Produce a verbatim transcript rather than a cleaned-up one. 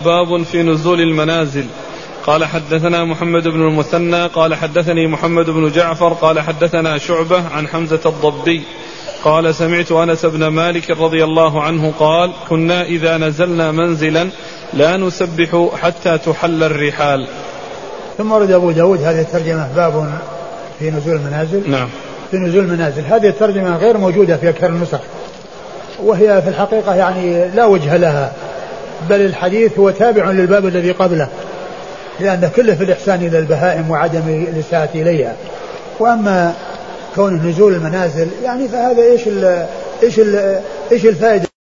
باب في نزول المنازل. قال حدثنا محمد بن المثنى قال حدثني محمد بن جعفر قال حدثنا شعبة عن حمزة الضبي قال سمعت أنس بن مالك رضي الله عنه قال كنا إذا نزلنا منزلا لا نسبح حتى تحل الرحال. ثم ورد أبو داود هذه الترجمة باب في نزول المنازل. نعم. في نزول المنازل هذه الترجمة غير موجودة في أكثر النسخ، وهي في الحقيقة يعني لا وجه لها، بل الحديث هو تابع للباب الذي قبله، لأن كله في الإحسان إلى البهائم وعدم الإساءة إليها. وأما كون نزول المنازل يعني فهذا إيش ال إيش ال إيش الفائدة